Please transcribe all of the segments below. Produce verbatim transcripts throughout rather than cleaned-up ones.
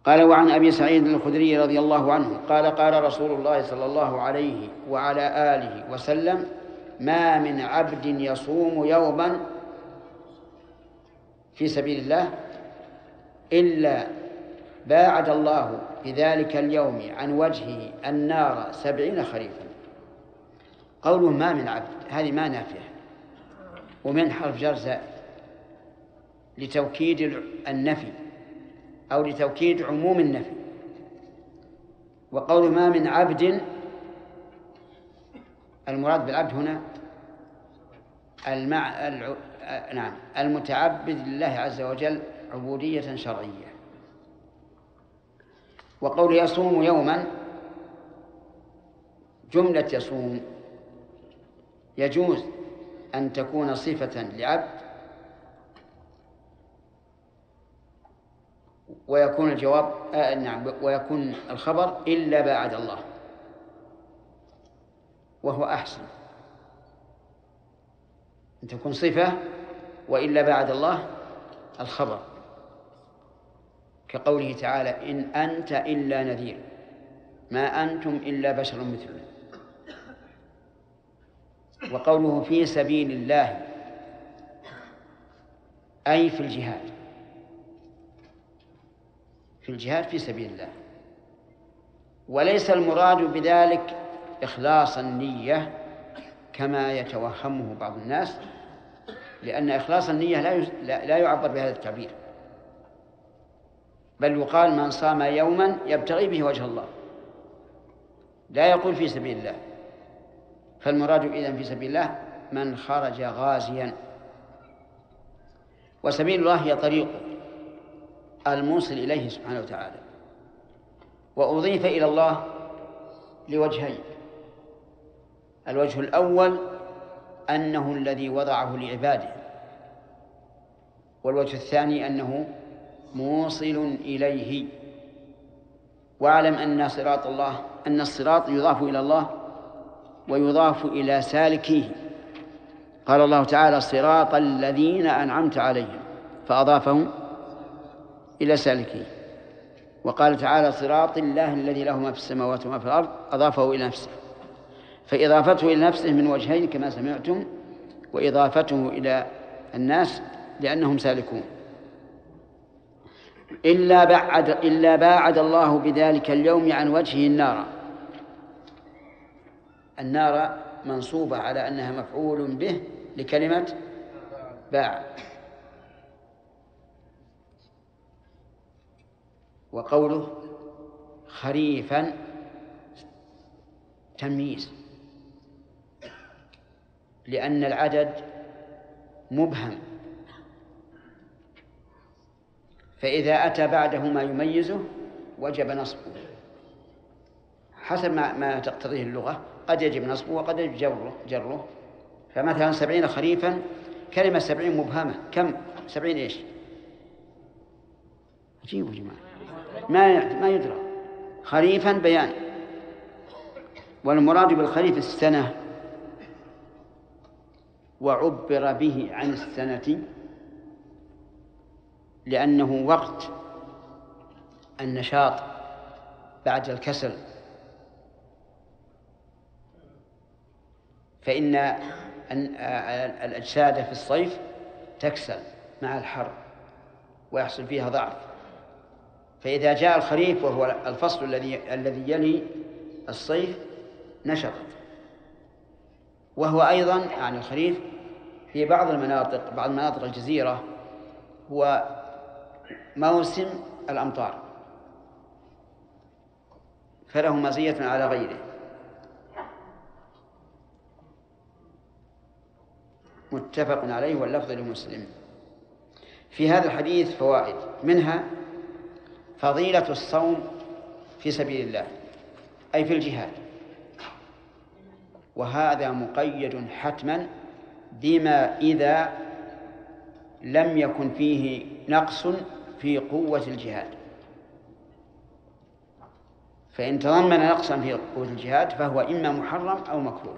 قال: وعن أبي سعيد الخدري رضي الله عنه قال: قال رسول الله صلى الله عليه وعلى آله وسلم: ما من عبد يصوم يوما في سبيل الله إلا باعد الله بذلك اليوم عن وجهه النار سبعين خريفا. قوله ما من عبد هذه ما نافية، ومن حرف جر زائد لتوكيد النفي أو لتوكيد عموم النفي. وقول ما من عبد المراد بالعبد هنا المع... الع... نعم المتعبد لله عز وجل عبودية شرعية. وقول يصوم يوما جملة يصوم يجوز أن تكون صفة لعبد ويكون الجواب آه نعم ويكون الخبر إلا باعد الله، وهو أحسن أن تكون صفة وإلا باعد الله الخبر، كقوله تعالى: إن أنت إلا نذير ما أنتم إلا بشر مثلنا. وقوله في سبيل الله أي في الجهاد، في الجهاد في سبيل الله، وليس المراد بذلك إخلاص النية كما يتوهمه بعض الناس، لأن إخلاص النية لا لا يعبر بهذا التعبير، بل يقال من صام يوما يبتغي به وجه الله، لا يقول في سبيل الله. فالمراد إذن في سبيل الله من خرج غازيا. وسبيل الله هي طريقه الموصل إليه سبحانه وتعالى، وأضيف إلى الله لوجهين: الوجه الأول أنه الذي وضعه لعباده، والوجه الثاني أنه موصل إليه. واعلم أن صراط الله أن الصراط يضاف إلى الله ويضاف إلى سالكيه. قال الله تعالى: صراط الذين أنعمت عليهم، فأضافهم إلى سالكيه. وقال تعالى: صراط الله الذي له ما في السماوات وما في الأرض، أضافه إلى نفسه. فإضافته إلى نفسه من وجهين كما سمعتم، وإضافته إلى الناس لأنهم سالكون. إلا بعد إلا باعد الله بذلك اليوم عن وجهه النار. النار منصوبة على أنها مفعول به لكلمة باع. وقوله خريفا تمييز، لأن العدد مبهم، فإذا أتى بعده ما يميزه وجب نصبه حسب ما, ما تقتضيه اللغة. قد يجب نصبه وقد يجب جره, جره. فمثلا سبعين خريفا، كلمة سبعين مبهمة، كم سبعين إيش؟ عجيب يا جماعة، ما ما يدرى. خريفا بيان، والمراد بالخريف السنة، وعبر به عن السنة لأنه وقت النشاط بعد الكسل، فإن الأجساد في الصيف تكسل مع الحر ويحصل فيها ضعف، فإذا جاء الخريف وهو الفصل الذي الذي يلي الصيف نشطت. وهو أيضا يعني الخريف في بعض المناطق بعض مناطق الجزيرة هو موسم الأمطار، فله مزية على غيره. متفق عليه واللفظ لمسلم. في هذا الحديث فوائد، منها فضيلة الصوم في سبيل الله أي في الجهاد، وهذا مقيد حتما بما إذا لم يكن فيه نقص في قوة الجهاد، فإن تضمن نقصا في قوة الجهاد فهو إما محرم أو مكروه.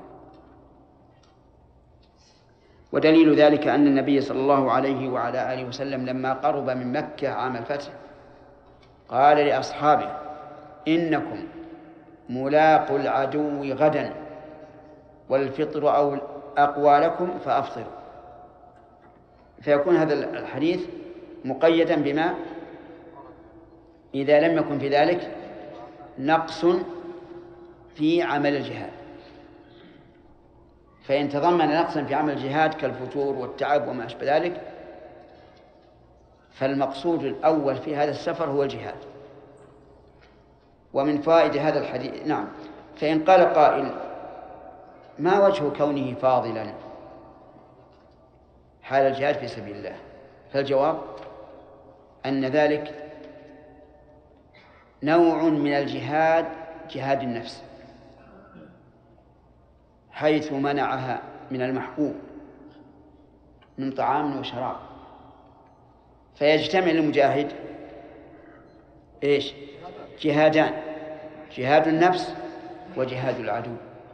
ودليل ذلك أن النبي صلى الله عليه وعلى آله وسلم لما قرب من مكة عام الفتح قال لأصحابه: إنكم ملاقوا العدو غدا والفطر أو أقوى لكم فأفطروا. فيكون هذا الحديث مقيدا بما إذا لم يكن في ذلك نقص في عمل الجهاد. فإن تضمن نقصا في عمل الجهاد كالفتور والتعب وما أشبه ذلك فالمقصود الأول في هذا السفر هو الجهاد. ومن فوائد هذا الحديث نعم فإن قال قائل: ما وجه كونه فاضلا حال الجهاد في سبيل الله؟ فالجواب أن ذلك نوع من الجهاد، جهاد النفس، حيث منعها من المحبوب من طعام وشراب، فيجتمع المجاهد إيش؟ جهادان: جهاد النفس وجهاد العدو.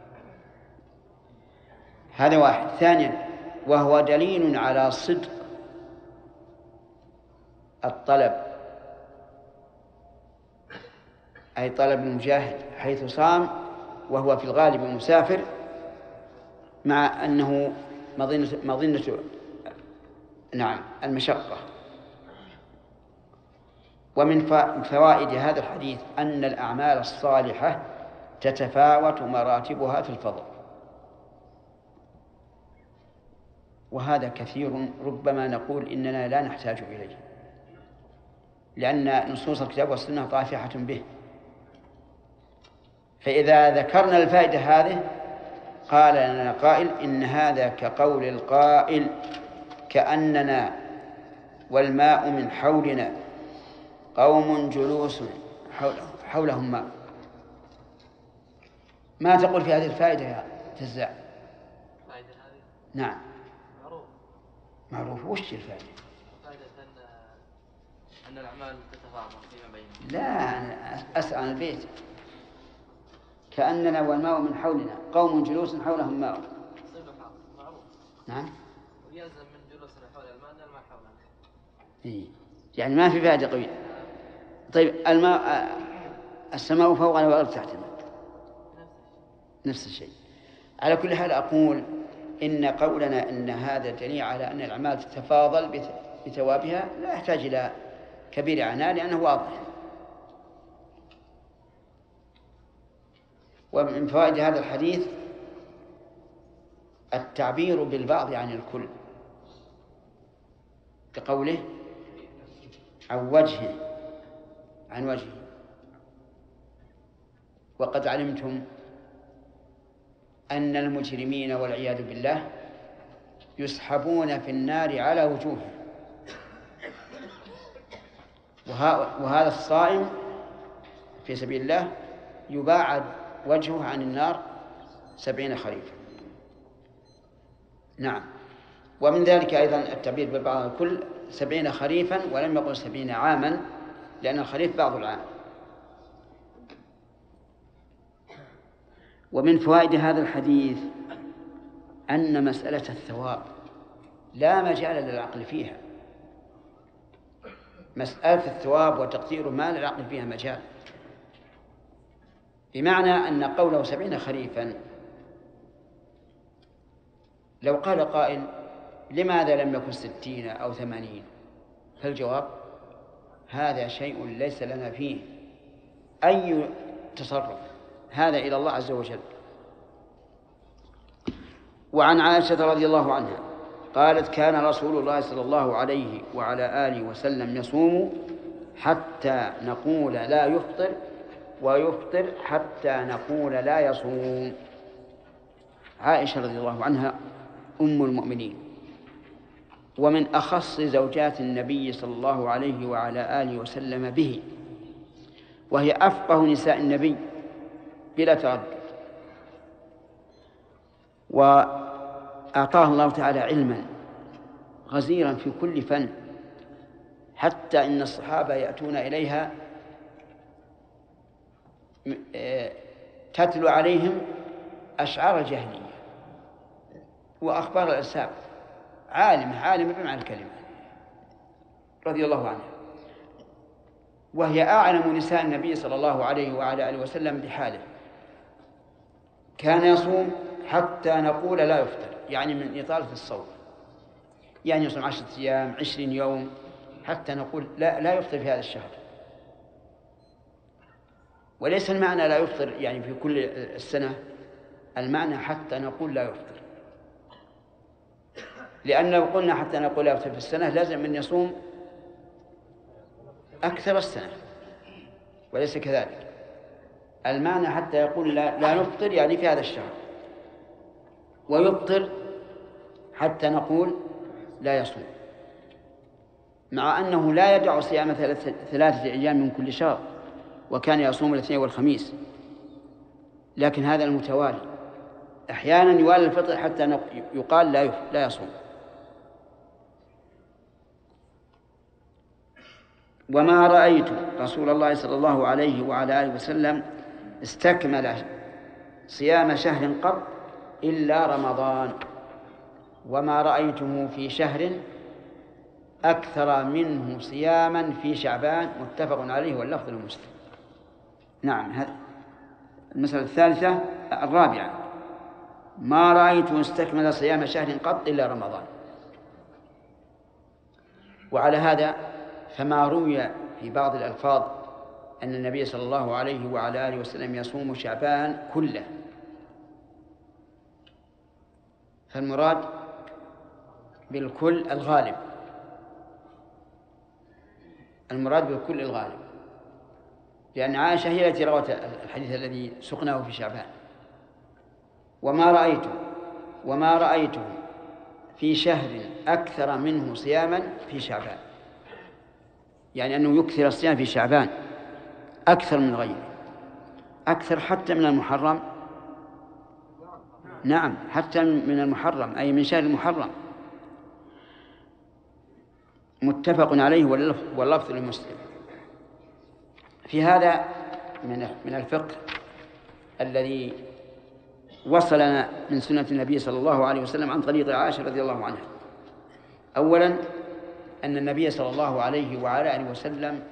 هذا واحد. ثانيا، وهو دليل على صدق الطلب، أي طلب المجاهد، حيث صام وهو في الغالب مسافر، مع أنه مظنة, مظنة نعم المشقة. ومن فوائد هذا الحديث أن الأعمال الصالحة تتفاوت مراتبها في الفضل، وهذا كثير ربما نقول إننا لا نحتاج إليه، لأن نصوص الكتاب والسنة طافحة به. فإذا ذكرنا الفائدة هذه قال لنا قائل: إن هذا كقول القائل: كأننا والماء من حولنا قوم جلوس حولهم ماء. ما تقول في هذه الفائدة يا جزاء؟ الفائدة هذه نعم معروف. معروف. وش الفائدة؟ فائدة أن أن الأعمال تتفاضل فيما بينهم. لا، أنا أسأل عن البيت. كأننا والماء من حولنا قوم جلوس حولهم ماء. معروف. نعم. ويلزم من جلوسنا حول الماء أن الماء حولنا. إيه. يعني ما في فائدة قوية. طيب الماء، السماء فوقنا والأرض تحتنا، نفس الشيء. على كل حال أقول إن قولنا إن هذا دليل على أن الأعمال تتفاضل بثوابها لا يحتاج إلى كبير عناء، لأنه واضح. ومن فوائد هذا الحديث التعبير بالبعض عن الكل، كقوله: عن وجهه عن وجهه. وقد علمتم أن المجرمين والعياذ بالله يسحبون في النار على وجوههم، وهذا الصائم في سبيل الله يباعد وجهه عن النار سبعين خريفا. نعم. ومن ذلك أيضا التعبير بالبعض الكل: سبعين خريفا، ولم يقل سبعين عاما، لأن الخريف بعض العام. ومن فوائد هذا الحديث أن مسألة الثواب لا مجال للعقل فيها. مسألة الثواب وتقديره ما للعقل فيها مجال، بمعنى أن قوله سبعين خريفا، لو قال قائل: لماذا لم يكن ستين أو ثمانين؟ فالجواب: هذا شيء ليس لنا فيه أي تصرف، هذا إلى الله عز وجل. وعن عائشة رضي الله عنها قالت: كان رسول الله صلى الله عليه وعلى آله وسلم يصوم حتى نقول لا يفطر، ويفطر حتى نقول لا يصوم. عائشة رضي الله عنها أم المؤمنين، ومن أخص زوجات النبي صلى الله عليه وعلى آله وسلم به، وهي أفقه نساء النبي بلا تردد، وأعطاه الله تعالى علما غزيرا في كل فن، حتى إن الصحابة يأتون إليها تتلو عليهم أشعار الجاهلية وأخبار الأنساب. عالمة عالمة بمعنى الكلمة رضي الله عنها. وهي أعلم نساء النبي صلى الله عليه وعلى آله وسلم بحاله. كان يصوم حتى نقول لا يفطر، يعني من إطالة الصوم، يعني يصوم عشرة أيام عشرين يوم حتى نقول لا, لا يفطر في هذا الشهر. وليس المعنى لا يفطر يعني في كل السنة، المعنى حتى نقول لا يفطر، لأن لو قلنا حتى نقول لا يفطر في السنة لازم أن يصوم أكثر السنة، وليس كذلك. المعنى حتى يقول لا, لا نفطر يعني في هذا الشهر، ويفطر حتى نقول لا يصوم، مع أنه لا يدع صيام ثلاثة أيام من كل شهر، وكان يصوم الاثنين والخميس، لكن هذا المتوالي أحيانا يوالي الفطر حتى يقال لا لا يصوم. وما رأيت رسول الله صلى الله عليه وعلى آله وسلم استكمل صيام شهر قط إلا رمضان، وما رأيته في شهر أكثر منه صياما في شعبان، متفق عليه واللفظ لمسلم. نعم. هذا المسألة الثالثة الرابعة، ما رأيته استكمل صيام شهر قط إلا رمضان. وعلى هذا فما روي في بعض الألفاظ أن النبي صلى الله عليه وعلى آله وسلم يصوم شعبان كله، فالمراد بالكل الغالب، المراد بالكل الغالب، لأن عائشة هي التي روت الحديث الذي سقناه في شعبان. وما رأيته وما رأيته في شهر أكثر منه صياما في شعبان، يعني أنه يكثر الصيام في شعبان أكثر من غيره، أكثر حتى من المحرم. نعم، حتى من المحرم، أي من شهر المحرم، متفق عليه واللفظ لمسلم. في هذا من الفقه الذي وصلنا من سنة النبي صلى الله عليه وسلم عن طريق عائشة رضي الله عنها. أولا أن النبي صلى الله عليه وعلى آله وسلم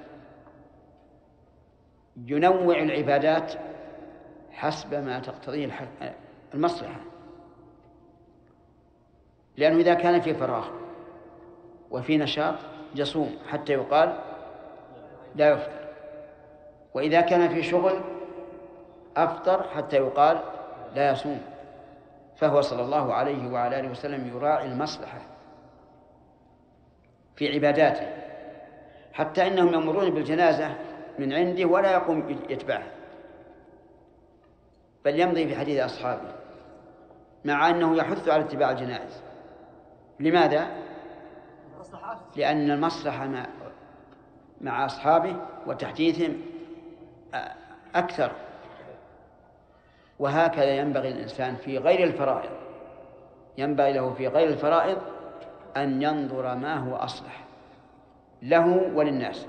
ينوع العبادات حسب ما تقتضيه المصلحة، لأنه إذا كان في فراغ وفي نشاط يصوم حتى يقال لا يفطر، وإذا كان في شغل أفطر حتى يقال لا يصوم. فهو صلى الله عليه وعلى آله وسلم يراعي المصلحة في عباداته، حتى إنهم يمرون بالجنازة من عنده ولا يقوم يتبعها، بل يمضي في حديث أصحابه، مع أنه يحث على اتباع الجنائز. لماذا؟ لأن المصلحة مع, مع أصحابه وتحديثهم أكثر. وهكذا ينبغي الإنسان في غير الفرائض، ينبغي له في غير الفرائض أن ينظر ما هو أصلح له وللناس.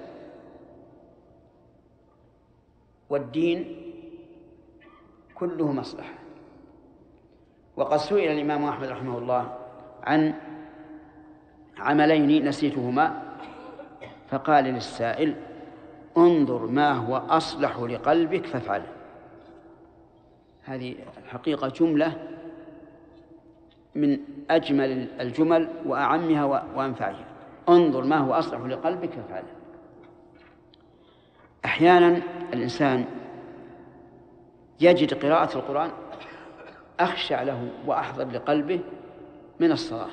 والدين كله مصلحة. وقد سئل الإمام أحمد رحمه الله عن عملين نسيتهما، فقال للسائل: انظر ما هو أصلح لقلبك فافعله. هذه الحقيقة جملة من أجمل الجمل وأعمها وأنفعها. انظر ما هو أصلح لقلبك فافعله. أحيانا الإنسان يجد قراءة القرآن أخشع له وأحضر لقلبه من الصلاة،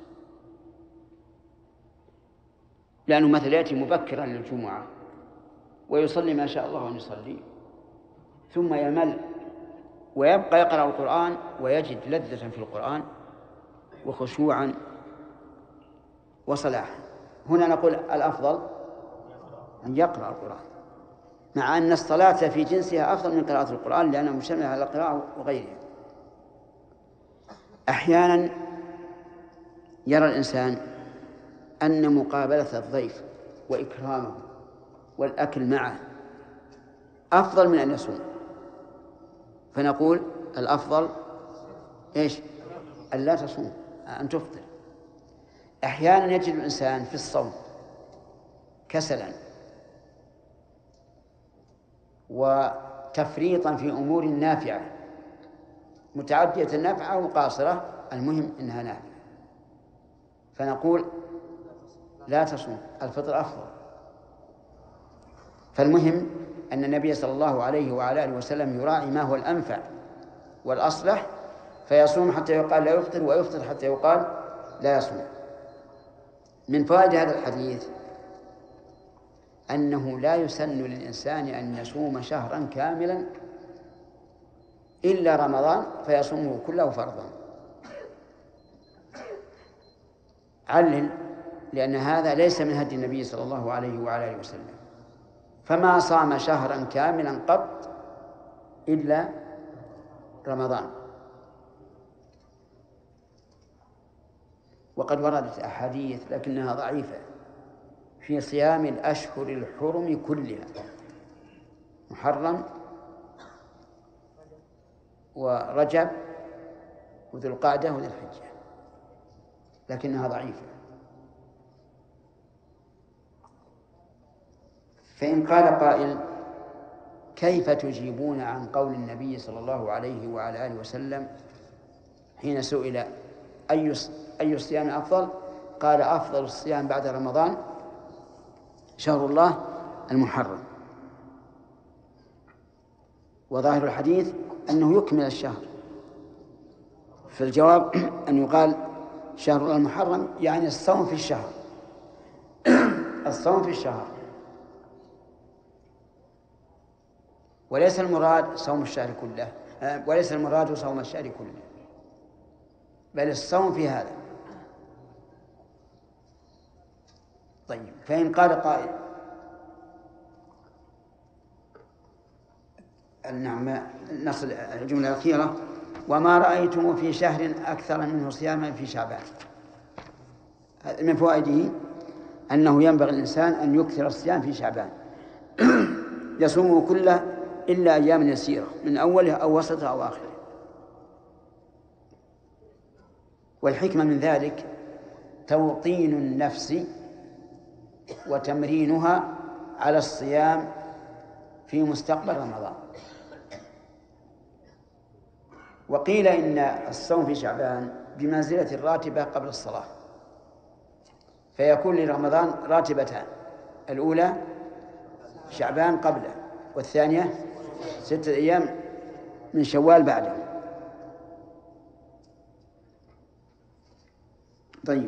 لأنه مثلا يأتي مبكرا للجمعة ويصلي ما شاء الله أن يصلي، ثم يمل ويبقى يقرأ القرآن ويجد لذة في القرآن وخشوعا وصلاحا. هنا نقول الأفضل أن يقرأ القرآن، مع أن الصلاة في جنسها أفضل من قراءة القرآن لأنها مشتملة على القراءة وغيرها. أحيانا يرى الإنسان أن مقابلة الضيف وإكرامه والأكل معه أفضل من أن يصوم، فنقول الأفضل إيش؟ أن لا تصوم، أن تفطر. أحيانا يجد الإنسان في الصوم كسلا وتفريطا في أمور نافعة متعدية النفع أو قاصرة، المهم إنها نافعة، فنقول لا تصوم، الفطر أفضل. فالمهم أن النبي صلى الله عليه وعلى آله وسلم يراعي ما هو الأنفع والأصلح، فيصوم حتى يقال لا يفطر، ويفطر حتى يقال لا يصوم. من فوائد هذا الحديث أنه لا يسن للإنسان أن يصوم شهرا كاملا إلا رمضان فيصومه كله فرضا. علل، لأن هذا ليس من هدي النبي صلى الله عليه وعلى آله وسلم، فما صام شهرا كاملا قط إلا رمضان. وقد وردت أحاديث لكنها ضعيفة في صيام الأشهر الحرم كلها، محرم ورجب وذو القعدة وذو الحجة، لكنها ضعيفة. فإن قال قائل كيف تجيبون عن قول النبي صلى الله عليه وعلى آله وسلم حين سئل أي أي الصيام أفضل؟ قال أفضل الصيام بعد رمضان شهر الله المحرم. وظاهر الحديث أنه يكمل الشهر، فالجواب أن يقال شهر الله المحرم يعني الصوم في الشهر الصوم في الشهر، وليس المراد صوم الشهر كله، وليس المراد صوم الشهر كله، بل الصوم في هذا. طيب، فإن قال قائل نعم، نصل الجملة الأخيرة وما رأيتم في شهر أكثر منه صياما في شعبان. من فوائده أنه ينبغي الإنسان أن يكثر الصيام في شعبان يصومه كله إلا أيام يسيرة من أوله أو وسطه أو آخره. والحكمة من ذلك توطين النفس وتمرينها على الصيام في مستقبل رمضان. وقيل إن الصوم في شعبان بمنزلة الراتبة قبل الصلاة، فيكون لرمضان راتبتان، الأولى شعبان قبله، والثانية ستة أيام من شوال بعده. طيب،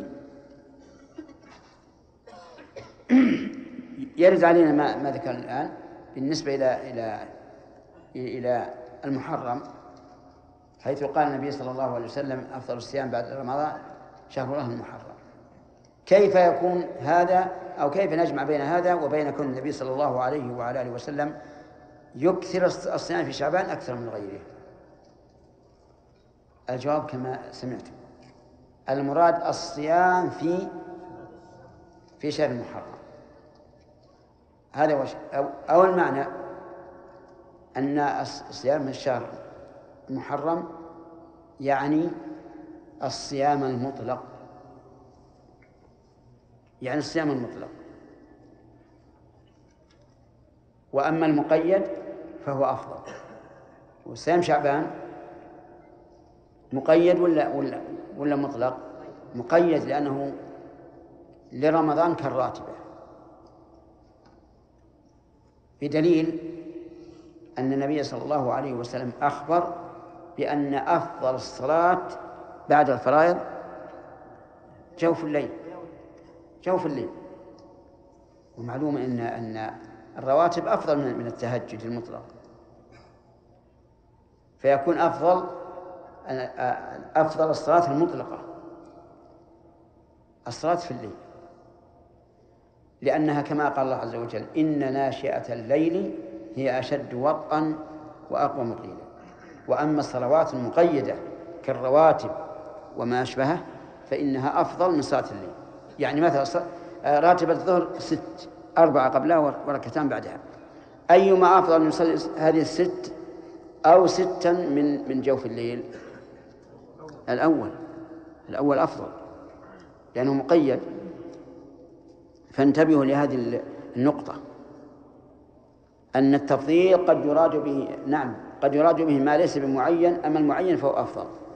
يرد علينا ما, ما ذكرنا الآن بالنسبة إلى إلى إلى المحرم، حيث قال النبي صلى الله عليه وسلم أفضل الصيام بعد رمضان شهر الله المحرم. كيف يكون هذا، أو كيف نجمع بين هذا وبين كون النبي صلى الله عليه وعلى آله وسلم يكثر الصيام في شعبان أكثر من غيره؟ الجواب كما سمعتم، المراد الصيام في في شهر المحرم، هذا وش أو, أو المعنى أن الصيام من الشهر المحرم يعني الصيام المطلق، يعني الصيام المطلق. وأما المقيد فهو أفضل. وصيام شعبان مقيد ولا ولا ولا مطلق؟ مقيد، لأنه لرمضان كالراتبة، بدليل أن النبي صلى الله عليه وسلم أخبر بأن أفضل الصلاة بعد الفرائض جوف الليل، جوف الليل. ومعلوم أن أن الرواتب أفضل من التهجد المطلق، فيكون أفضل أفضل الصلاة المطلقة الصلاة في الليل، لأنها كما قال الله عز وجل إن ناشئة الليل هي أشد وطئا وأقوم قيلا. وأما الصلوات المقيدة كالرواتب وما أشبهه فإنها أفضل من صلاة الليل. يعني مثلا راتبة الظهر ست، أربعة قبلها وركعتان بعدها، أيما أفضل من يصلي هذه الست أو ستا من من جوف الليل؟ الأول، الأول أفضل لأنه مقيد. فانتبهوا لهذه النقطة. أن التفضيل قد يراد به، نعم قد يراد به ما ليس بمعين، أما المعين فهو أفضل.